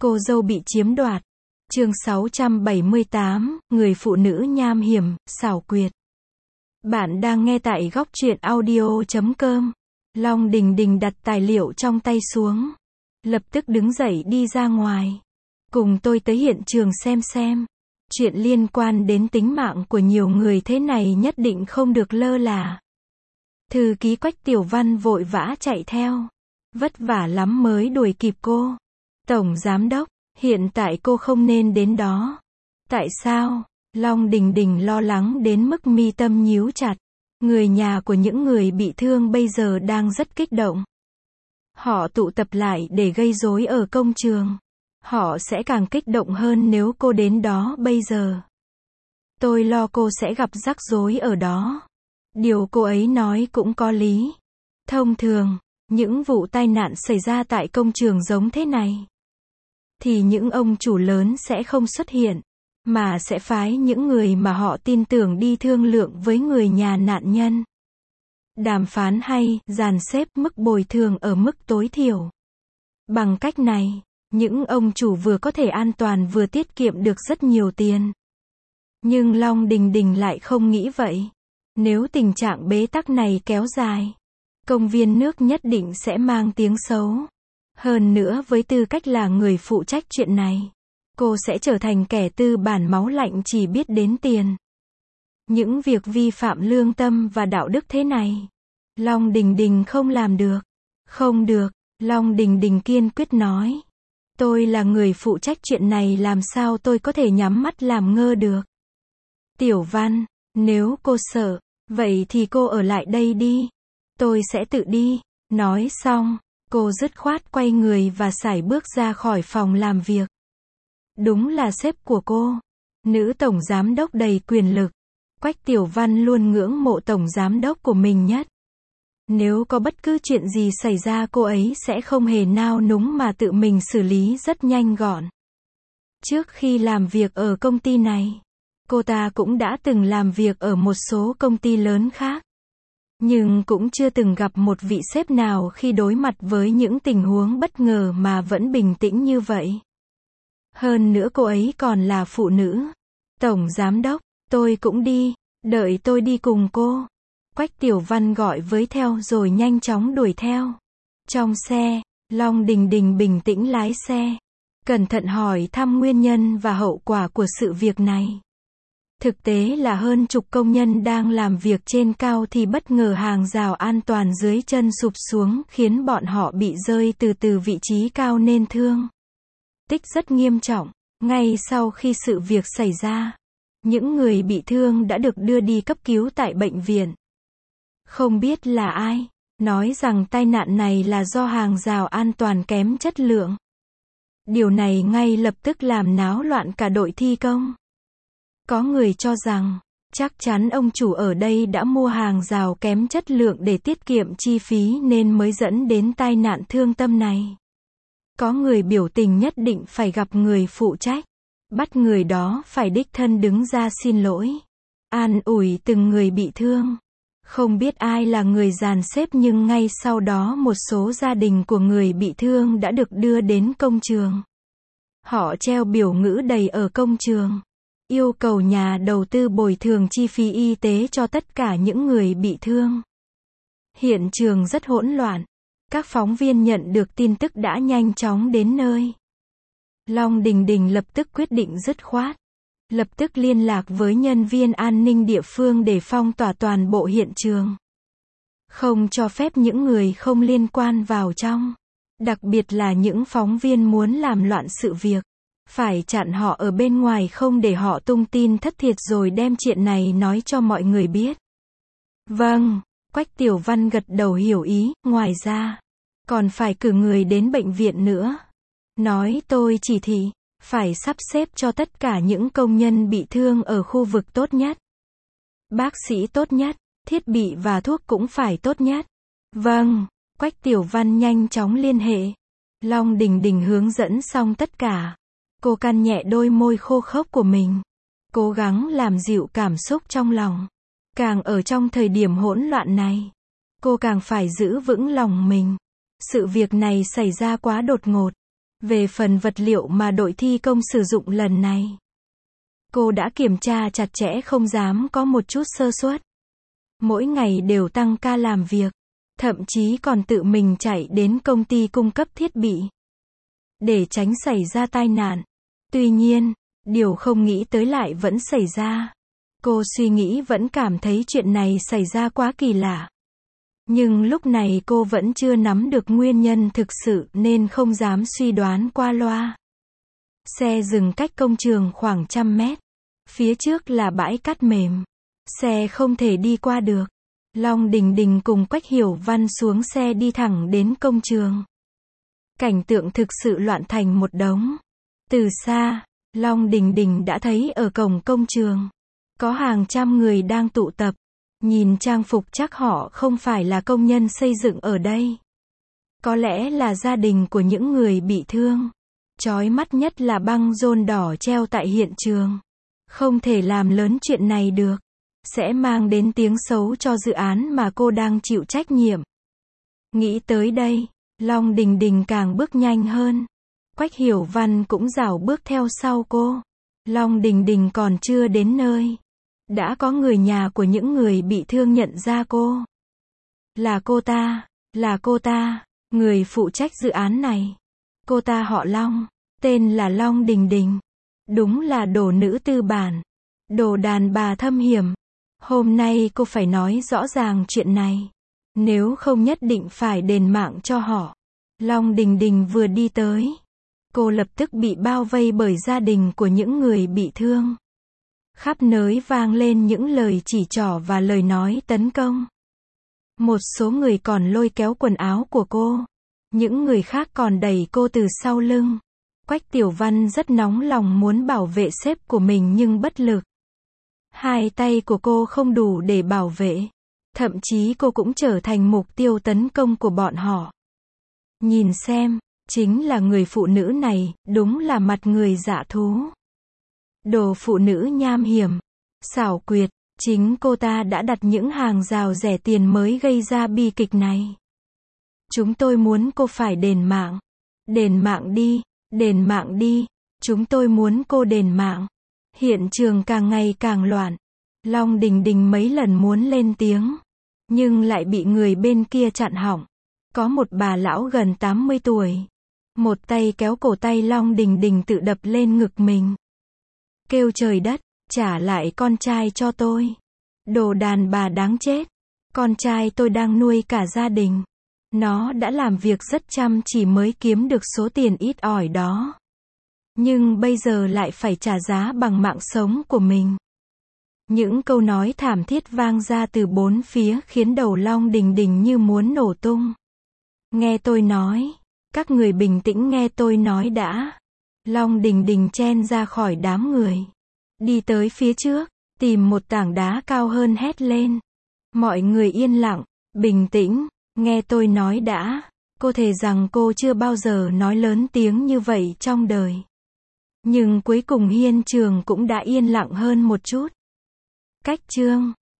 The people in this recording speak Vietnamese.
Cô dâu bị chiếm đoạt. Chương 678, người phụ nữ nham hiểm, xảo quyệt. Bạn đang nghe tại góc truyện audio.com. Long Đình Đình đặt tài liệu trong tay xuống. Lập tức đứng dậy đi ra ngoài. Cùng tôi tới hiện trường xem. Chuyện liên quan đến tính mạng của nhiều người thế này nhất định không được lơ là. Thư ký Quách Tiểu Văn vội vã chạy theo. Vất vả lắm mới đuổi kịp cô. Tổng Giám Đốc, hiện tại cô không nên đến đó. Tại sao? Long Đình Đình lo lắng đến mức mi tâm nhíu chặt. Người nhà của những người bị thương bây giờ đang rất kích động. Họ tụ tập lại để gây rối ở công trường. Họ sẽ càng kích động hơn nếu cô đến đó bây giờ. Tôi lo cô sẽ gặp rắc rối ở đó. Điều cô ấy nói cũng có lý. Thông thường, những vụ tai nạn xảy ra tại công trường giống thế này, thì những ông chủ lớn sẽ không xuất hiện, mà sẽ phái những người mà họ tin tưởng đi thương lượng với người nhà nạn nhân. Đàm phán hay, dàn xếp mức bồi thường ở mức tối thiểu. Bằng cách này, những ông chủ vừa có thể an toàn vừa tiết kiệm được rất nhiều tiền. Nhưng Long Đình Đình lại không nghĩ vậy. Nếu tình trạng bế tắc này kéo dài, công viên nước nhất định sẽ mang tiếng xấu. Hơn nữa với tư cách là người phụ trách chuyện này, cô sẽ trở thành kẻ tư bản máu lạnh chỉ biết đến tiền. Những việc vi phạm lương tâm và đạo đức thế này, Long Đình Đình không làm được. Không được, Long Đình Đình kiên quyết nói. Tôi là người phụ trách chuyện này, làm sao tôi có thể nhắm mắt làm ngơ được. Tiểu Văn, nếu cô sợ, vậy thì cô ở lại đây đi. Tôi sẽ tự đi. Nói xong, cô dứt khoát quay người và sải bước ra khỏi phòng làm việc. Đúng là sếp của cô. Nữ tổng giám đốc đầy quyền lực. Quách Tiểu Văn luôn ngưỡng mộ tổng giám đốc của mình nhất. Nếu có bất cứ chuyện gì xảy ra cô ấy sẽ không hề nao núng mà tự mình xử lý rất nhanh gọn. Trước khi làm việc ở công ty này, cô ta cũng đã từng làm việc ở một số công ty lớn khác. Nhưng cũng chưa từng gặp một vị sếp nào khi đối mặt với những tình huống bất ngờ mà vẫn bình tĩnh như vậy. Hơn nữa cô ấy còn là phụ nữ. Tổng giám đốc, tôi cũng đi, đợi tôi đi cùng cô. Quách Tiểu Văn gọi với theo rồi nhanh chóng đuổi theo. Trong xe, Long Đình Đình bình tĩnh lái xe. Cẩn thận hỏi thăm nguyên nhân và hậu quả của sự việc này. Thực tế là hơn chục công nhân đang làm việc trên cao thì bất ngờ hàng rào an toàn dưới chân sụp xuống khiến bọn họ bị rơi từ vị trí cao nên thương tích rất nghiêm trọng. Ngay sau khi sự việc xảy ra, những người bị thương đã được đưa đi cấp cứu tại bệnh viện. Không biết là ai nói rằng tai nạn này là do hàng rào an toàn kém chất lượng. Điều này ngay lập tức làm náo loạn cả đội thi công. Có người cho rằng, chắc chắn ông chủ ở đây đã mua hàng rào kém chất lượng để tiết kiệm chi phí nên mới dẫn đến tai nạn thương tâm này. Có người biểu tình nhất định phải gặp người phụ trách, bắt người đó phải đích thân đứng ra xin lỗi, an ủi từng người bị thương. Không biết ai là người dàn xếp nhưng ngay sau đó một số gia đình của người bị thương đã được đưa đến công trường. Họ treo biểu ngữ đầy ở công trường, yêu cầu nhà đầu tư bồi thường chi phí y tế cho tất cả những người bị thương. Hiện trường rất hỗn loạn. Các phóng viên nhận được tin tức đã nhanh chóng đến nơi. Long Đình Đình lập tức quyết định dứt khoát. Lập tức liên lạc với nhân viên an ninh địa phương để phong tỏa toàn bộ hiện trường. Không cho phép những người không liên quan vào trong. Đặc biệt là những phóng viên muốn làm loạn sự việc. Phải chặn họ ở bên ngoài không để họ tung tin thất thiệt rồi đem chuyện này nói cho mọi người biết. Vâng, Quách Tiểu Văn gật đầu hiểu ý, ngoài ra, còn phải cử người đến bệnh viện nữa. Nói tôi chỉ thị, phải sắp xếp cho tất cả những công nhân bị thương ở khu vực tốt nhất. Bác sĩ tốt nhất, thiết bị và thuốc cũng phải tốt nhất. Vâng, Quách Tiểu Văn nhanh chóng liên hệ. Long Đình Đình hướng dẫn xong tất cả. Cô cắn nhẹ đôi môi khô khốc của mình. Cố gắng làm dịu cảm xúc trong lòng. Càng ở trong thời điểm hỗn loạn này, cô càng phải giữ vững lòng mình. Sự việc này xảy ra quá đột ngột. Về phần vật liệu mà đội thi công sử dụng lần này, cô đã kiểm tra chặt chẽ không dám có một chút sơ suất. Mỗi ngày đều tăng ca làm việc, thậm chí còn tự mình chạy đến công ty cung cấp thiết bị, để tránh xảy ra tai nạn. Tuy nhiên, điều không nghĩ tới lại vẫn xảy ra. Cô suy nghĩ vẫn cảm thấy chuyện này xảy ra quá kỳ lạ. Nhưng lúc này cô vẫn chưa nắm được nguyên nhân thực sự nên không dám suy đoán qua loa. Xe dừng cách công trường khoảng 100 mét. Phía trước là bãi cát mềm. Xe không thể đi qua được. Long Đình Đình cùng Quách Hiểu Văn xuống xe đi thẳng đến công trường. Cảnh tượng thực sự loạn thành một đống. Từ xa, Long Đình Đình đã thấy ở cổng công trường có hàng trăm người đang tụ tập. Nhìn trang phục chắc họ không phải là công nhân xây dựng ở đây. Có lẽ là gia đình của những người bị thương. Chói mắt nhất là băng rôn đỏ treo tại hiện trường. Không thể làm lớn chuyện này được. Sẽ mang đến tiếng xấu cho dự án mà cô đang chịu trách nhiệm. Nghĩ tới đây, Long Đình Đình càng bước nhanh hơn. Quách Hiểu Văn cũng rảo bước theo sau cô. Long Đình Đình còn chưa đến nơi, đã có người nhà của những người bị thương nhận ra cô. Là cô ta, người phụ trách dự án này. Cô ta họ Long, tên là Long Đình Đình. Đúng là đồ nữ tư bản, đồ đàn bà thâm hiểm. Hôm nay cô phải nói rõ ràng chuyện này, nếu không nhất định phải đền mạng cho họ. Long Đình Đình vừa đi tới, cô lập tức bị bao vây bởi gia đình của những người bị thương. Khắp nơi vang lên những lời chỉ trỏ và lời nói tấn công. Một số người còn lôi kéo quần áo của cô. Những người khác còn đẩy cô từ sau lưng. Quách Tiểu Văn rất nóng lòng muốn bảo vệ sếp của mình nhưng bất lực. Hai tay của cô không đủ để bảo vệ. Thậm chí cô cũng trở thành mục tiêu tấn công của bọn họ. Nhìn xem, chính là người phụ nữ này, đúng là mặt người dạ thú. Đồ phụ nữ nham hiểm, xảo quyệt, chính cô ta đã đặt những hàng rào rẻ tiền mới gây ra bi kịch này. Chúng tôi muốn cô phải đền mạng. Đền mạng đi, chúng tôi muốn cô đền mạng. Hiện trường càng ngày càng loạn. Long Đình Đình mấy lần muốn lên tiếng, nhưng lại bị người bên kia chặn họng. Có một bà lão gần 80 tuổi. Một tay kéo cổ tay Long Đình Đình tự đập lên ngực mình. Kêu trời đất, trả lại con trai cho tôi. Đồ đàn bà đáng chết. Con trai tôi đang nuôi cả gia đình. Nó đã làm việc rất chăm chỉ mới kiếm được số tiền ít ỏi đó. Nhưng bây giờ lại phải trả giá bằng mạng sống của mình. Những câu nói thảm thiết vang ra từ bốn phía khiến đầu Long Đình Đình như muốn nổ tung. Nghe tôi nói. Các người bình tĩnh nghe tôi nói đã. Long Đình Đình chen ra khỏi đám người. Đi tới phía trước, tìm một tảng đá cao hơn hét lên. Mọi người yên lặng, bình tĩnh, nghe tôi nói đã. Cô thề rằng cô chưa bao giờ nói lớn tiếng như vậy trong đời. Nhưng cuối cùng hiện trường cũng đã yên lặng hơn một chút. Cách chương